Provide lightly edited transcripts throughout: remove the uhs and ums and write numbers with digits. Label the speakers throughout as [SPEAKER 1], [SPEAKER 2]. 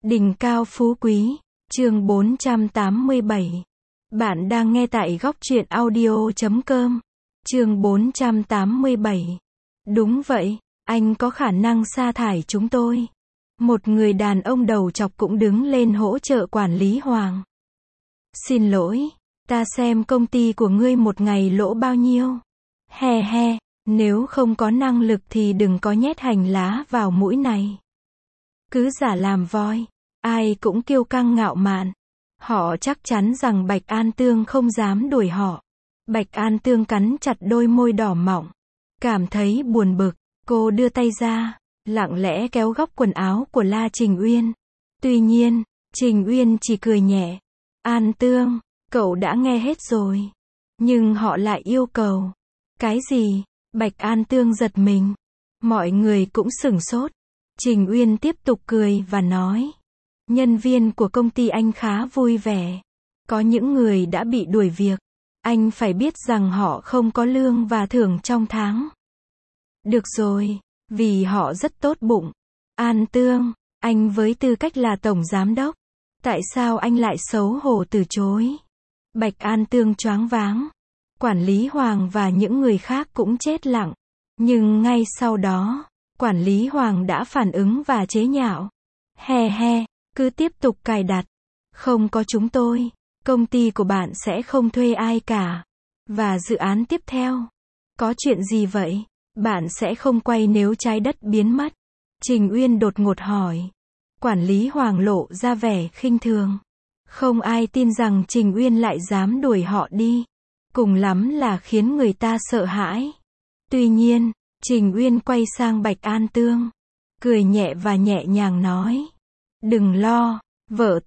[SPEAKER 1] Đỉnh cao phú quý, chương 487. Bạn đang nghe tại góc truyện audio.com. Chương 487. Đúng vậy, anh có khả năng sa thải chúng tôi. Một người đàn ông đầu chọc cũng đứng lên hỗ trợ quản lý Hoàng. Xin lỗi, ta xem công ty của ngươi một ngày lỗ bao nhiêu. He he, nếu không có năng lực thì đừng có nhét hành lá vào mũi này. Cứ giả làm voi, ai cũng kiêu căng ngạo mạn. Họ chắc chắn rằng Bạch An Tương không dám đuổi họ. Bạch An Tương cắn chặt đôi môi đỏ mọng. Cảm thấy buồn bực, cô đưa tay ra, lặng lẽ kéo góc quần áo của La Trình Uyên. Tuy nhiên, Trình Uyên chỉ cười nhẹ. An Tương, cậu đã nghe hết rồi. Nhưng họ lại yêu cầu. Cái gì? Bạch An Tương giật mình. Mọi người cũng sửng sốt. Trình Uyên tiếp tục cười và nói. Nhân viên của công ty anh khá vui vẻ. Có những người đã bị đuổi việc. Anh phải biết rằng họ không có lương và thưởng trong tháng. Được rồi, vì họ rất tốt bụng. An Tương, anh với tư cách là tổng giám đốc. Tại sao anh lại xấu hổ từ chối? Bạch An Tương choáng váng. Quản lý Hoàng và những người khác cũng chết lặng. Nhưng ngay sau đó, quản lý Hoàng đã phản ứng và chế nhạo. He he, cứ tiếp tục cài đặt. Không có chúng tôi, công ty của bạn sẽ không thuê ai cả. Và dự án tiếp theo. Có chuyện gì vậy? Bạn sẽ không quay nếu trái đất biến mất. Trình Uyên đột ngột hỏi. Quản lý Hoàng lộ ra vẻ khinh thường. Không ai tin rằng Trình Uyên lại dám đuổi họ đi. Cùng lắm là khiến người ta sợ hãi. Tuy nhiên, Trình Uyên quay sang Bạch An Tương. Cười nhẹ và nhẹ nhàng nói. Đừng lo, vợ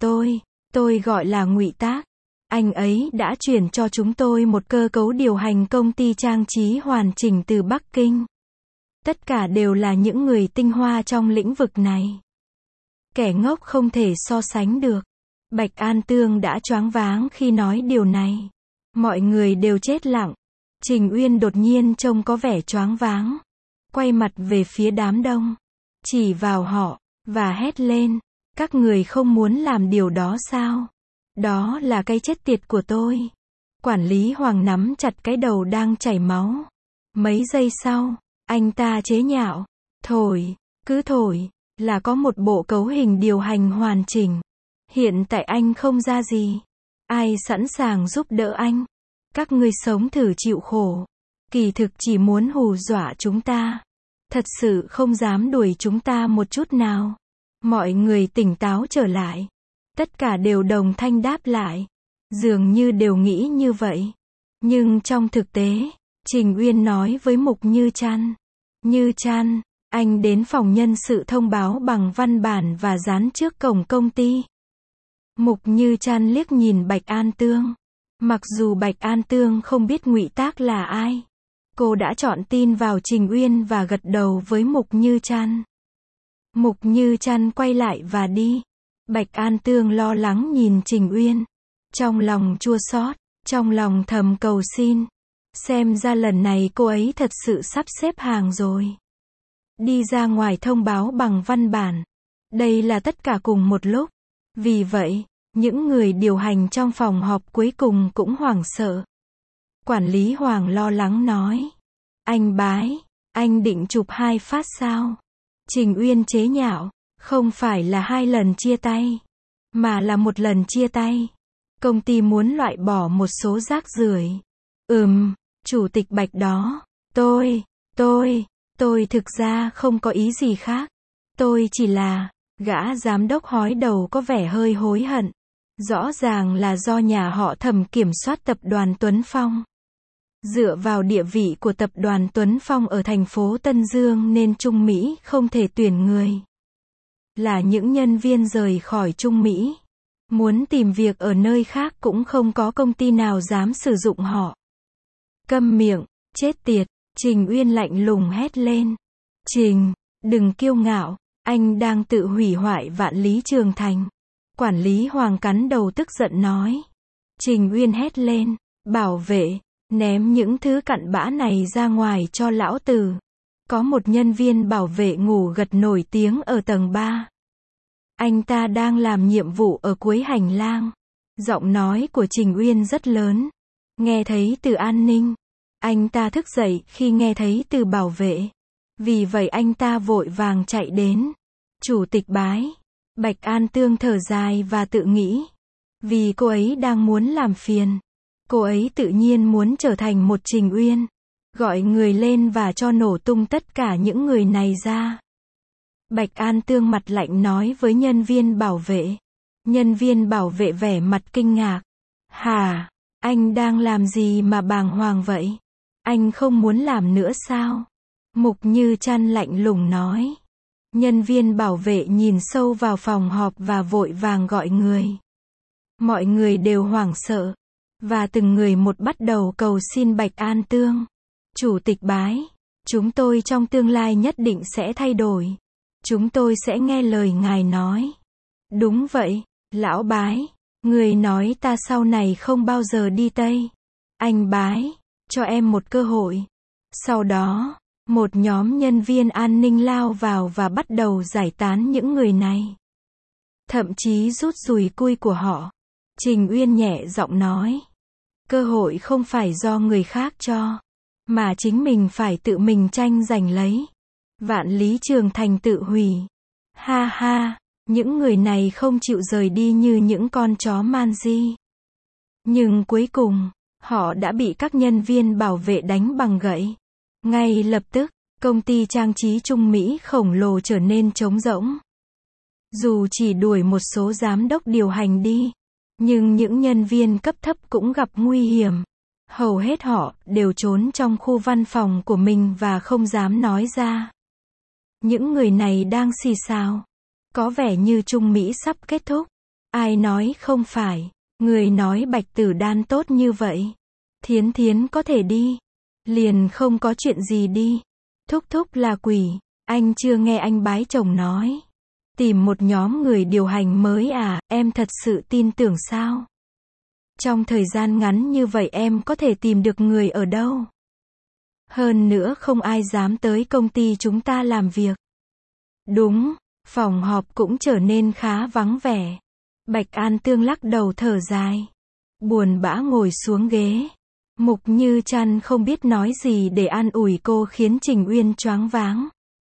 [SPEAKER 1] tôi gọi là Ngụy Tác. Anh ấy đã chuyển cho chúng tôi một cơ cấu điều hành công ty trang trí hoàn chỉnh từ Bắc Kinh. Tất cả đều là những người tinh hoa trong lĩnh vực này. Kẻ ngốc không thể so sánh được. Bạch An Tương đã choáng váng khi nói điều này. Mọi người đều chết lặng. Trình Uyên đột nhiên trông có vẻ choáng váng. Quay mặt về phía đám đông. Chỉ vào họ, và hét lên. Các người không muốn làm điều đó sao? Đó là cái chết tiệt của tôi. Quản lý Hoàng nắm chặt cái đầu đang chảy máu. Mấy giây sau, anh ta chế nhạo. Thổi, cứ thổi, là có một bộ cấu hình điều hành hoàn chỉnh. Hiện tại anh không ra gì. Ai sẵn sàng giúp đỡ anh? Các ngươi sống thử chịu khổ. Kỳ thực chỉ muốn hù dọa chúng ta. Thật sự không dám đuổi chúng ta một chút nào. Mọi người tỉnh táo trở lại. Tất cả đều đồng thanh đáp lại. Dường như đều nghĩ như vậy. Nhưng trong thực tế, Trình Uyên nói với Mục Như Trăn. Như Trăn, anh đến phòng nhân sự thông báo bằng văn bản và dán trước cổng công ty. Mục Như Trăn liếc nhìn Bạch An Tương. Mặc dù Bạch An Tương không biết Ngụy Tác là ai, cô đã chọn tin vào Trình Uyên và gật đầu với Mục Như Trăn. Mục Như Trăn quay lại và đi. Bạch An Tương lo lắng nhìn Trình Uyên. Trong lòng chua xót, trong lòng thầm cầu xin. Xem ra lần này cô ấy thật sự sắp xếp hàng rồi. Đi ra ngoài thông báo bằng văn bản. Đây là tất cả cùng một lúc. Vì vậy, những người điều hành trong phòng họp cuối cùng cũng hoảng sợ. Quản lý Hoàng lo lắng nói. Anh Bái, anh định chụp 2 phát sao? Trình Uyên chế nhạo. Không phải là 2 lần chia tay, mà là 1 lần chia tay. Công ty muốn loại bỏ một số rác rưởi. Chủ tịch Bạch đó. Tôi thực ra không có ý gì khác. Tôi chỉ là, gã giám đốc hói đầu có vẻ hơi hối hận. Rõ ràng là do nhà họ Thẩm kiểm soát tập đoàn Tuấn Phong. Dựa vào địa vị của tập đoàn Tuấn Phong ở thành phố Tân Dương nên Trung Mỹ không thể tuyển người. Là những nhân viên rời khỏi Trung Mỹ. Muốn tìm việc ở nơi khác cũng không có công ty nào dám sử dụng họ. Câm miệng, chết tiệt, Trình Uyên lạnh lùng hét lên. Trình, đừng kiêu ngạo, anh đang tự hủy hoại vạn lý trường thành. Quản lý Hoàng cắn đầu tức giận nói. Trình Uyên hét lên, bảo vệ, ném những thứ cặn bã này ra ngoài cho lão tử. Có một nhân viên bảo vệ ngủ gật nổi tiếng ở tầng 3. Anh ta đang làm nhiệm vụ ở cuối hành lang. Giọng nói của Trình Uyên rất lớn. Nghe thấy từ an ninh. Anh ta thức dậy khi nghe thấy từ bảo vệ. Vì vậy anh ta vội vàng chạy đến. Chủ tịch bái. Bạch An Tương thở dài và tự nghĩ. Vì cô ấy đang muốn làm phiền. Cô ấy tự nhiên muốn trở thành một Trình Uyên. Gọi người lên và cho nổ tung tất cả những người này ra. Bạch An Tương mặt lạnh nói với nhân viên bảo vệ. Nhân viên bảo vệ vẻ mặt kinh ngạc. Hả? Anh đang làm gì mà bàng hoàng vậy? Anh không muốn làm nữa sao? Mục Như Trăn lạnh lùng nói. Nhân viên bảo vệ nhìn sâu vào phòng họp và vội vàng gọi người. Mọi người đều hoảng sợ. Và từng người một bắt đầu cầu xin Bạch An Tương. Chủ tịch bái. Chúng tôi trong tương lai nhất định sẽ thay đổi. Chúng tôi sẽ nghe lời ngài nói. Đúng vậy, lão bái. Người nói ta sau này không bao giờ đi Tây. Anh bái, cho em một cơ hội. Sau đó, một nhóm nhân viên an ninh lao vào và bắt đầu giải tán những người này. Thậm chí rút dùi cui của họ. Trình Uyên nhẹ giọng nói. Cơ hội không phải do người khác cho. Mà chính mình phải tự mình tranh giành lấy. Vạn Lý Trường Thành tự hủy. Ha ha, những người này không chịu rời đi như những con chó man di. Nhưng cuối cùng, họ đã bị các nhân viên bảo vệ đánh bằng gậy. Ngay lập tức, công ty trang trí Trung Mỹ khổng lồ trở nên trống rỗng. Dù chỉ đuổi một số giám đốc điều hành đi, nhưng những nhân viên cấp thấp cũng gặp nguy hiểm. Hầu hết họ đều trốn trong khu văn phòng của mình và không dám nói ra. Những người này đang xì xào. Có vẻ như Trung Mỹ sắp kết thúc. Ai nói không phải. Người nói Bạch Tử Đan tốt như vậy. Thiến Thiến có thể đi. Liền không có chuyện gì đi. Thúc thúc là quỷ. Anh chưa nghe anh bái chồng nói. Tìm một nhóm người điều hành mới à, em thật sự tin tưởng sao? Trong thời gian ngắn như vậy em có thể tìm được người ở đâu? Hơn nữa không ai dám tới công ty chúng ta làm việc. Đúng, phòng họp cũng trở nên khá vắng vẻ. Bạch An Tương lắc đầu thở dài. Buồn bã ngồi xuống ghế. Mục Như Trăn không biết nói gì để an ủi cô khiến Trình Uyên choáng váng.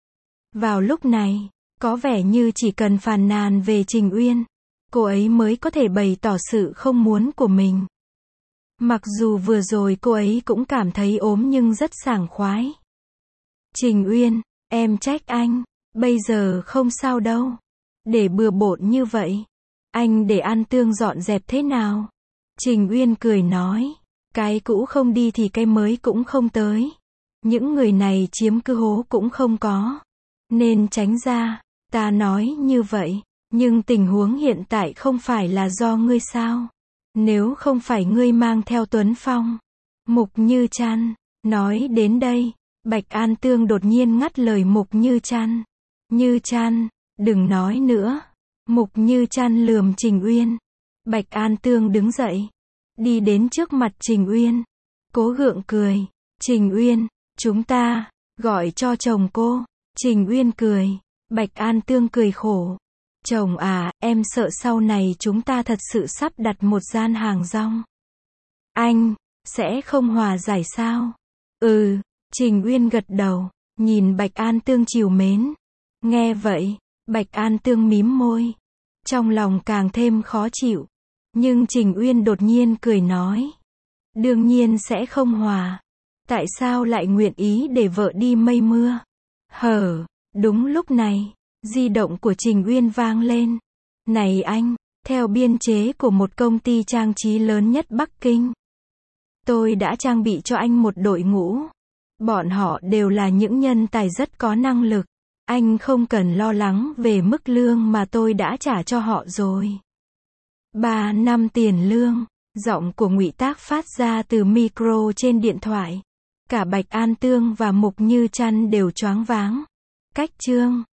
[SPEAKER 1] Vào lúc này, có vẻ như chỉ cần phàn nàn về Trình Uyên, cô ấy mới có thể bày tỏ sự không muốn của mình. Mặc dù vừa rồi cô ấy cũng cảm thấy ốm nhưng rất sảng khoái. Trình Uyên, em trách anh, bây giờ không sao đâu. Để bừa bộn như vậy, anh để An Tương dọn dẹp thế nào? Trình Uyên cười nói, cái cũ không đi thì cái mới cũng không tới. Những người này chiếm cứ hố cũng không có. Nên tránh ra, ta nói như vậy, nhưng tình huống hiện tại không phải là do ngươi sao? Nếu không phải ngươi mang theo Tuấn Phong. Mục Như Trăn, nói đến đây, Bạch An Tương đột nhiên ngắt lời Mục Như Trăn. Như Trăn, đừng nói nữa. Mục Như Trăn lườm Trình Uyên. Bạch An Tương đứng dậy, đi đến trước mặt Trình Uyên. Cố gượng cười. Trình Uyên, chúng ta, gọi cho chồng cô. Trình Uyên cười. Bạch An Tương cười khổ. Chồng à, em sợ sau này chúng ta thật sự sắp đặt một gian hàng rong. Anh, sẽ không hòa giải sao? Ừ, Trình Uyên gật đầu, nhìn Bạch An Tương trìu mến. Nghe vậy, Bạch An Tương mím môi. Trong lòng càng thêm khó chịu. Nhưng Trình Uyên đột nhiên cười nói. Đương nhiên sẽ không hòa. Tại sao lại nguyện ý để vợ đi mây mưa? Hở, đúng lúc này, di động của Trình Uyên vang lên. Này anh, theo biên chế của một công ty trang trí lớn nhất Bắc Kinh, tôi đã trang bị cho anh một đội ngũ. Bọn họ đều là những nhân tài rất có năng lực. Anh không cần lo lắng về mức lương mà tôi đã trả cho họ rồi. 3 năm tiền lương. Giọng của Ngụy Tác phát ra từ micro trên điện thoại. Cả Bạch An Tương và Mục Như Trăn đều choáng váng. Cách chương